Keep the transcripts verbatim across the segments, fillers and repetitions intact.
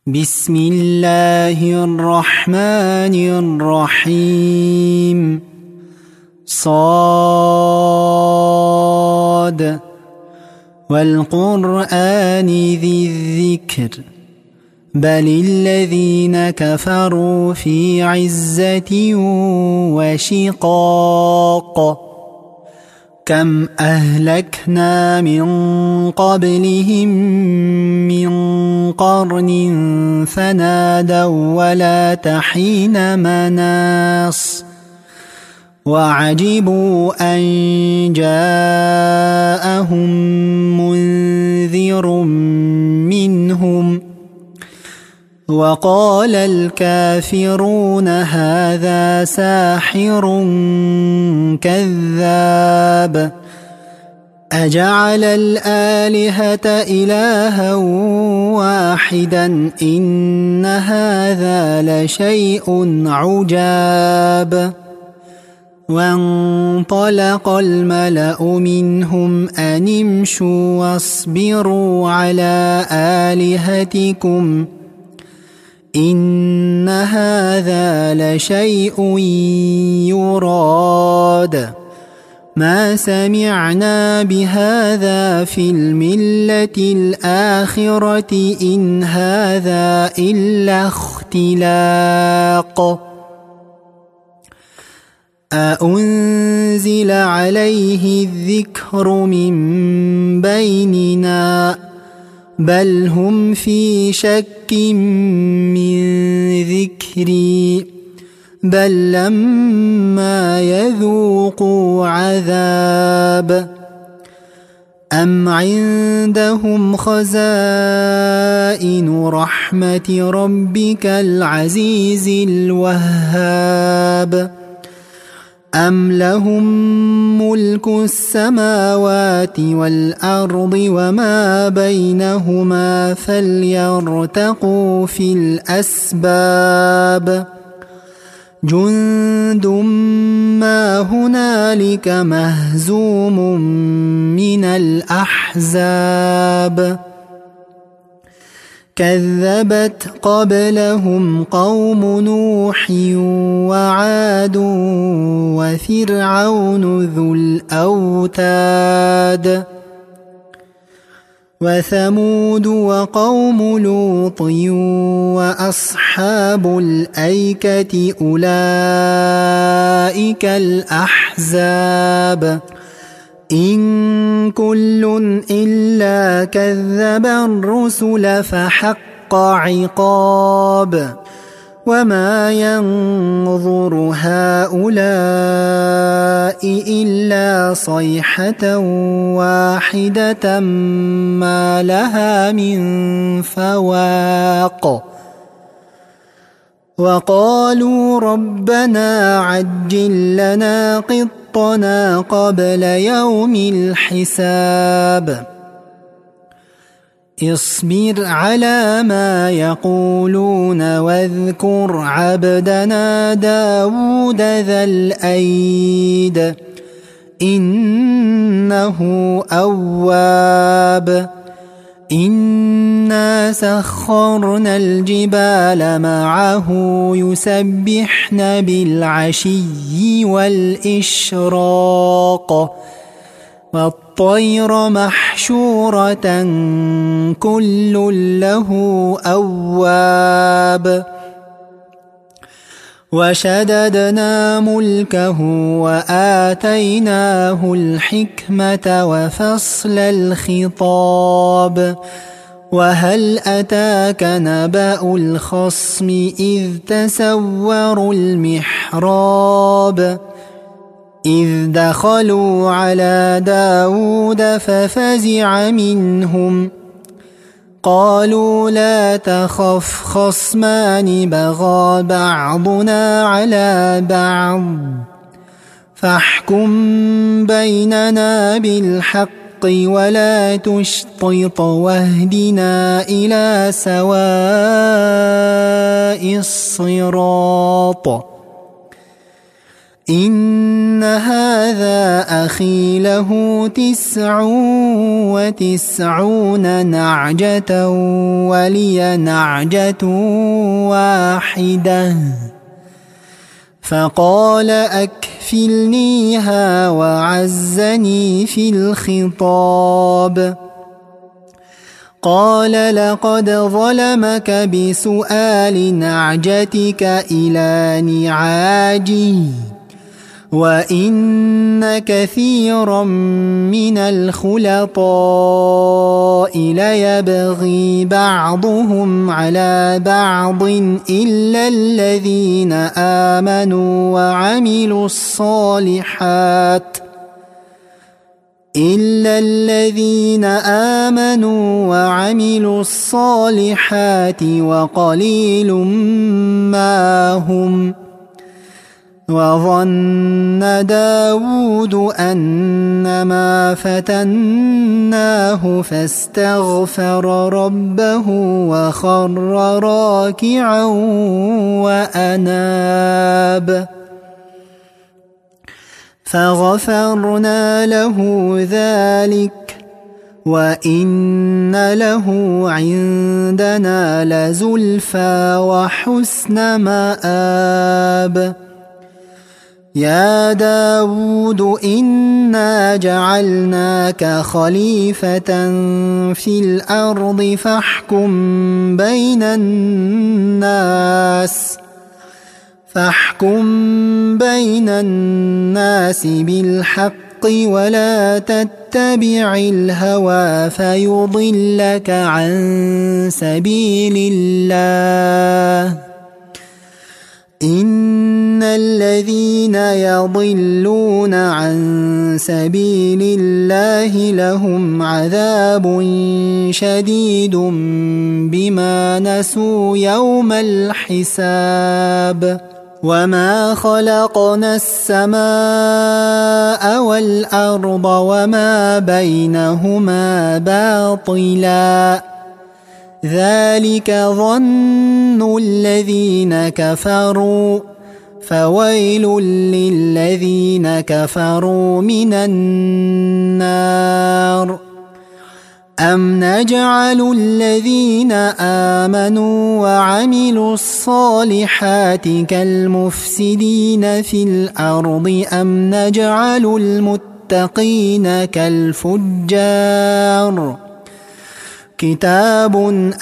بسم الله الرحمن الرحيم صاد والقرآن ذي الذكر بل الذين كفروا في عزة وشقاق كم أهلكنا من قبلهم من قرن فنادوا ولا تحين مناص وعجبوا أن جاءهم منذر منهم وقال الكافرون هذا ساحر كذاب أجعل الآلهة إلها واحدا إن هذا لشيء عجاب وانطلق الملأ منهم أن امشوا واصبروا على آلهتكم إن هذا لشيء يراد ما سمعنا بهذا في الملة الآخرة إن هذا إلا اختلاق أأنزل عليه الذكر من بيننا بل هم في شك من ذكري بل لما يذوقوا عذاب أم عندهم خزائن رحمة ربك العزيز الوهاب أم لهم ملك السماوات والأرض وما بينهما فليرتقوا في الأسباب جند ما هنالك مهزوم من الأحزاب كذبت قبلهم قوم نوح وعاد وفرعون ذو الأوتاد وثمود وقوم لوط وأصحاب الأيكة أولئك الأحزاب إن كل إلا كذب الرسل فحق عقاب وما ينظر هؤلاء إلا صيحة واحدة ما لها من فواق وقالوا ربنا عجل لنا قطنا قبل يوم الحساب اصبر على ما يقولون واذكر عبدنا داود ذا الأيد إنه أواب إنا سخرنا الجبال معه يسبحن بالعشي والإشراق والطير محشورة كل له أواب وشددنا ملكه وآتيناه الحكمة وفصل الخطاب وهل أتاك نبأ الخصم إذ تسوروا المحراب إذ دخلوا على داود ففزع منهم قالوا لا تخف خصمان بغى بعضنا على بعض فاحكم بيننا بالحق ولا تشطط واهدنا إلى سواء الصراط إن هذا أخي له تسع وتسعون نعجة ولي نعجة واحدة فقال أكفلنيها وعزني في الخطاب قال لقد ظلمك بسؤال نعجتك إلى نعاجه وإن كثيرا من الخلطاء ليبغي بعضهم على بعض إلا الذين آمنوا وعملوا الصالحات إلا الذين آمنوا وعملوا الصالحات وقليل ما هم وظن داود أنما فتناه فاستغفر ربه وخر راكعا وأناب فغفرنا له ذلك وإن له عندنا لزلفى وحسن مآب يا داود إنا جعلناك خليفة في الأرض فاحكم بين الناس فاحكم بين الناس بالحق ولا تتبع الهوى فيضلك عن سبيل الله إن الذين يضلون عن سبيل الله لهم عذاب شديد بما نسوا يوم الحساب وما خلقنا السماء والأرض وما بينهما باطلا ذلك ظن الذين كفروا فويل للذين كفروا من النار أم نجعل الذين آمنوا وعملوا الصالحات كالمفسدين في الأرض أم نجعل المتقين كالفجار كتاب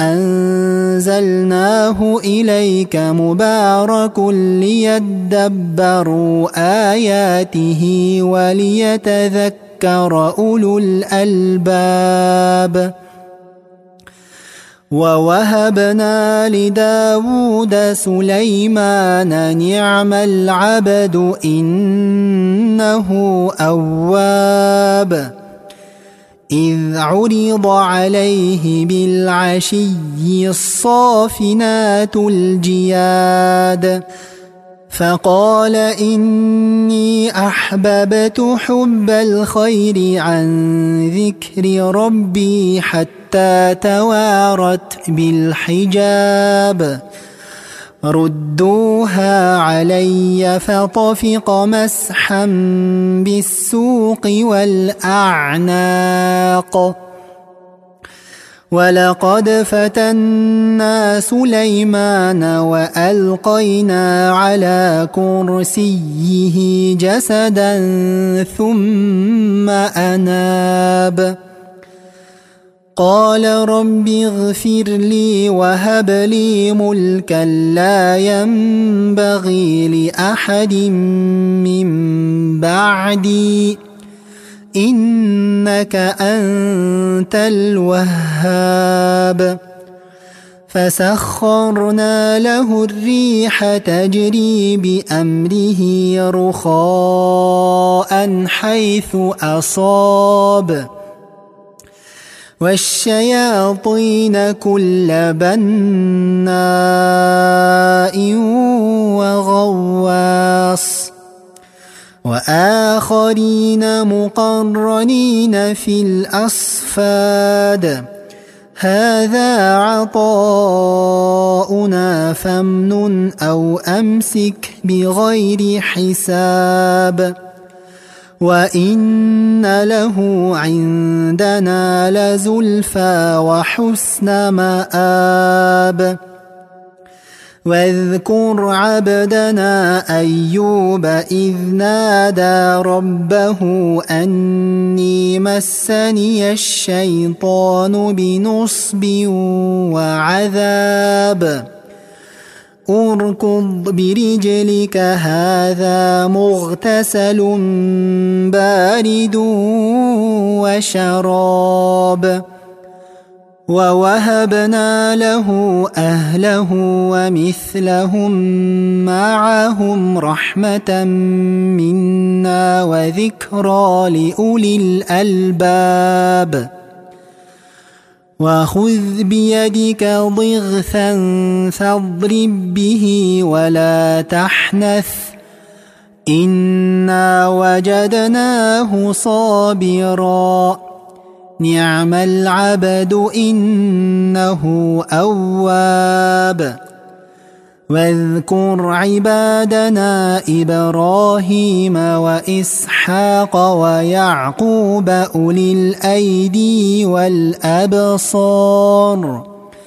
أنزلناه إليك مبارك ليدبروا آياته وليتذكر أولو الألباب ووهبنا لداود سليمان نعم العبد إنه أواب إذ عرض عليه بالعشي الصافنات الجياد فقال إني أحببت حب الخير عن ذكر ربي حتى توارت بالحجاب ردوها علي فطفق مسحا بالسوق والأعناق ولقد فتنا سليمان وألقينا على كرسيه جسدا ثم أناب قال رب اغفر لي وهب لي ملكا لا ينبغي لأحد من بعدي إنك أنت الوهاب فسخرنا له الريح تجري بأمره رخاء حيث أصاب والشياطين كل بناء وغواص وآخرين مقرنين في الأصفاد هذا عطاؤنا لقاؤنا فامنن أو أمسك بغير حساب وإن له عندنا لزلفى وحسن مآب واذكر عبدنا أيوب إذ نادى ربه أني مسني الشيطان بنصب وعذاب اركض برجلك هذا مغتسل بارد وشراب ووهبنا له أهله ومثلهم معهم رحمة منا وذكرى لأولي الألباب وخذ بيدك ضغثا فاضرب به ولا تحنث إنا وجدناه صابرا نعم العبد إنه أواب واذكر عبادنا إبراهيم وإسحاق ويعقوب أولي الأيدي والأبصار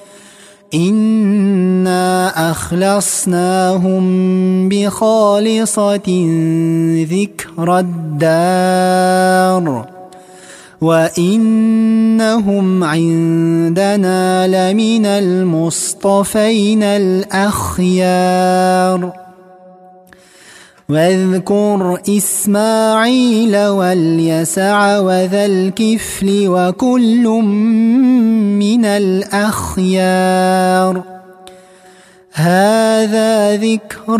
إنا أخلصناهم بخالصة ذكر الدار وإنهم عندنا لمن المصطفين الأخيار واذكر إسماعيل واليسع وذا الكفل وكل من الأخيار هذا ذكر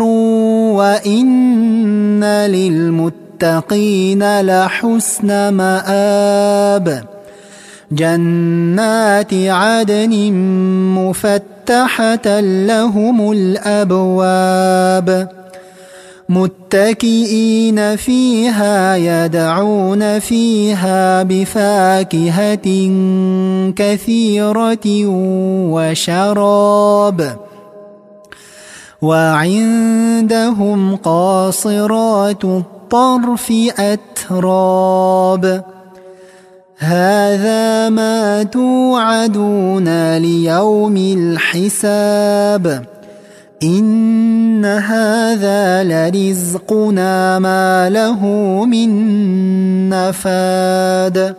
وإن للمتقين المتقين لحسن مآب جنات عدن مفتحة لهم الأبواب متكئين فيها يدعون فيها بفاكهة كثيرة وشراب وعندهم قاصرات الطرف أتراب هذا ما توعدون ليوم الحساب إن هذا لرزقنا ما له من نفاد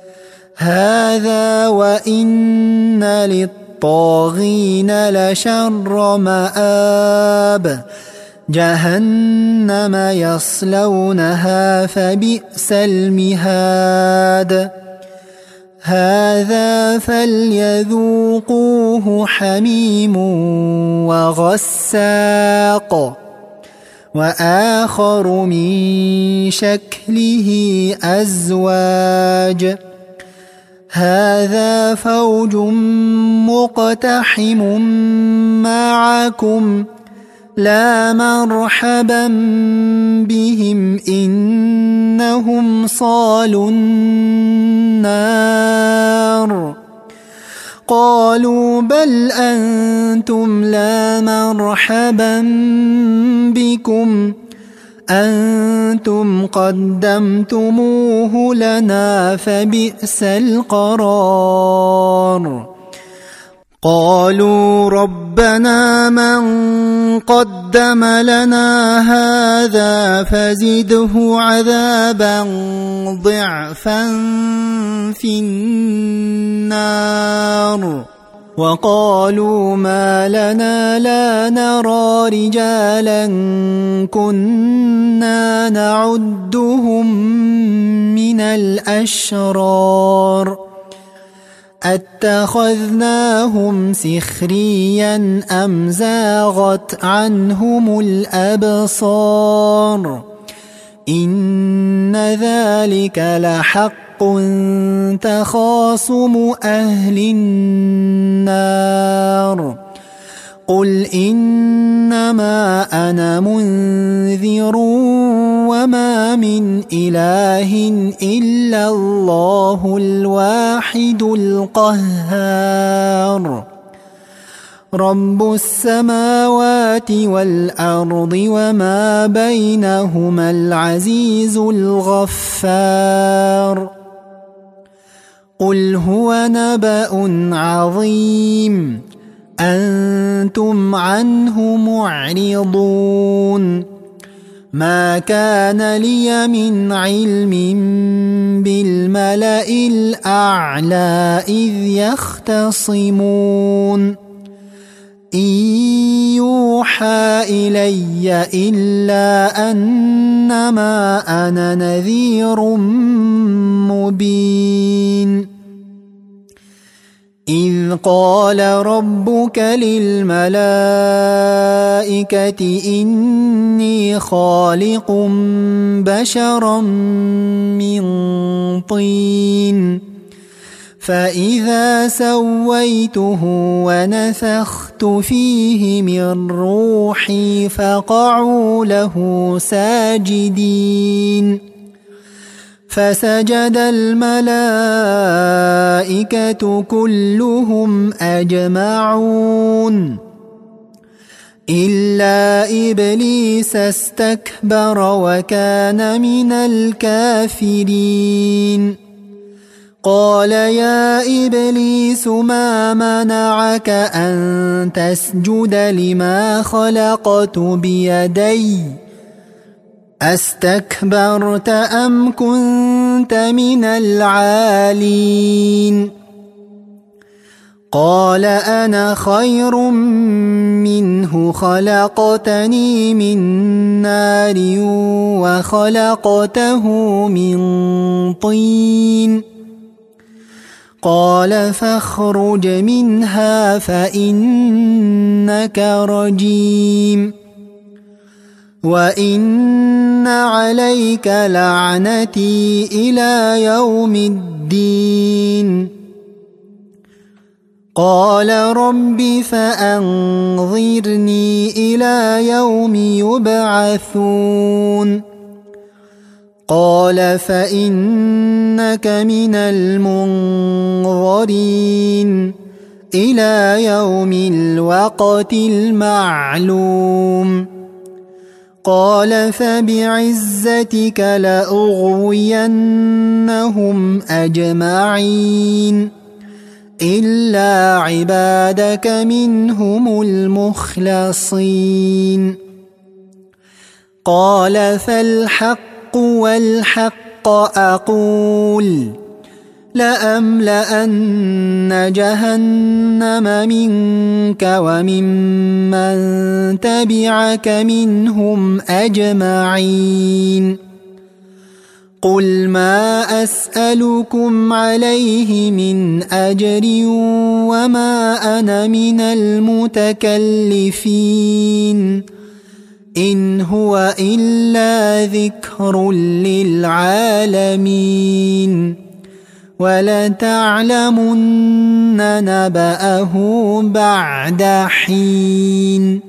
هذا وإن للطاغين لشر مآب جهنم يصلونها فبئس المهاد هذا فليذوقوه حميم وغساق وآخر من شكله أزواج هذا فوج مقتحم معكم لا مرحبا بهم إنهم صالوا النار قالوا بل أنتم لا مرحبا بكم أنتم قدمتموه لنا فبئس القرار قالوا ربنا من قدم لنا هذا فزده عذابا ضعفا في النار وقالوا ما لنا لا نرى رجالا كنا نعدهم من الأشرار أتخذناهم سخريا أم زاغت عنهم الأبصار إن ذلك لحق تخاصم أهل النار قل إنما أنا منذر وما من إله إلا الله الواحد القهار رب السماوات والأرض وما بينهما العزيز الغفار قل هو نبأ عظيم أنتم عنه معرضون ما كان لي من علم بالملأ الأعلى إذ يختصمون إن يوحى إلي إلا أنما أنا نذير مبين إذ قال ربك للملائكة إني خالق بشرا من طين فإذا سويته ونفخت فيه من روحي فقعوا له ساجدين فسجد الملائكة كلهم أجمعون إلا إبليس استكبر وكان من الكافرين قال يا إبليس ما منعك أن تسجد لما خلقت بيدي أستكبرت أم كنت من العالين قال أنا خير منه خلقتني من نار وخلقته من طين قال فاخرج منها فإنك رجيم وإن عليك لعنتي إلى يوم الدين قال رب فأنظرني إلى يوم يبعثون قال فإنك من المنظرين إلى يوم الوقت المعلوم قال فبعزتك لأغوينهم أجمعين إلا عبادك منهم المخلصين قال فالحق والحق أقول لأملأن جهنم منك وممن تبعك منهم أجمعين قل ما أسألكم عليه من أجر وما أنا من المتكلفين إن هو إلا ذكر للعالمين ولتعلمن نبأه بعد حين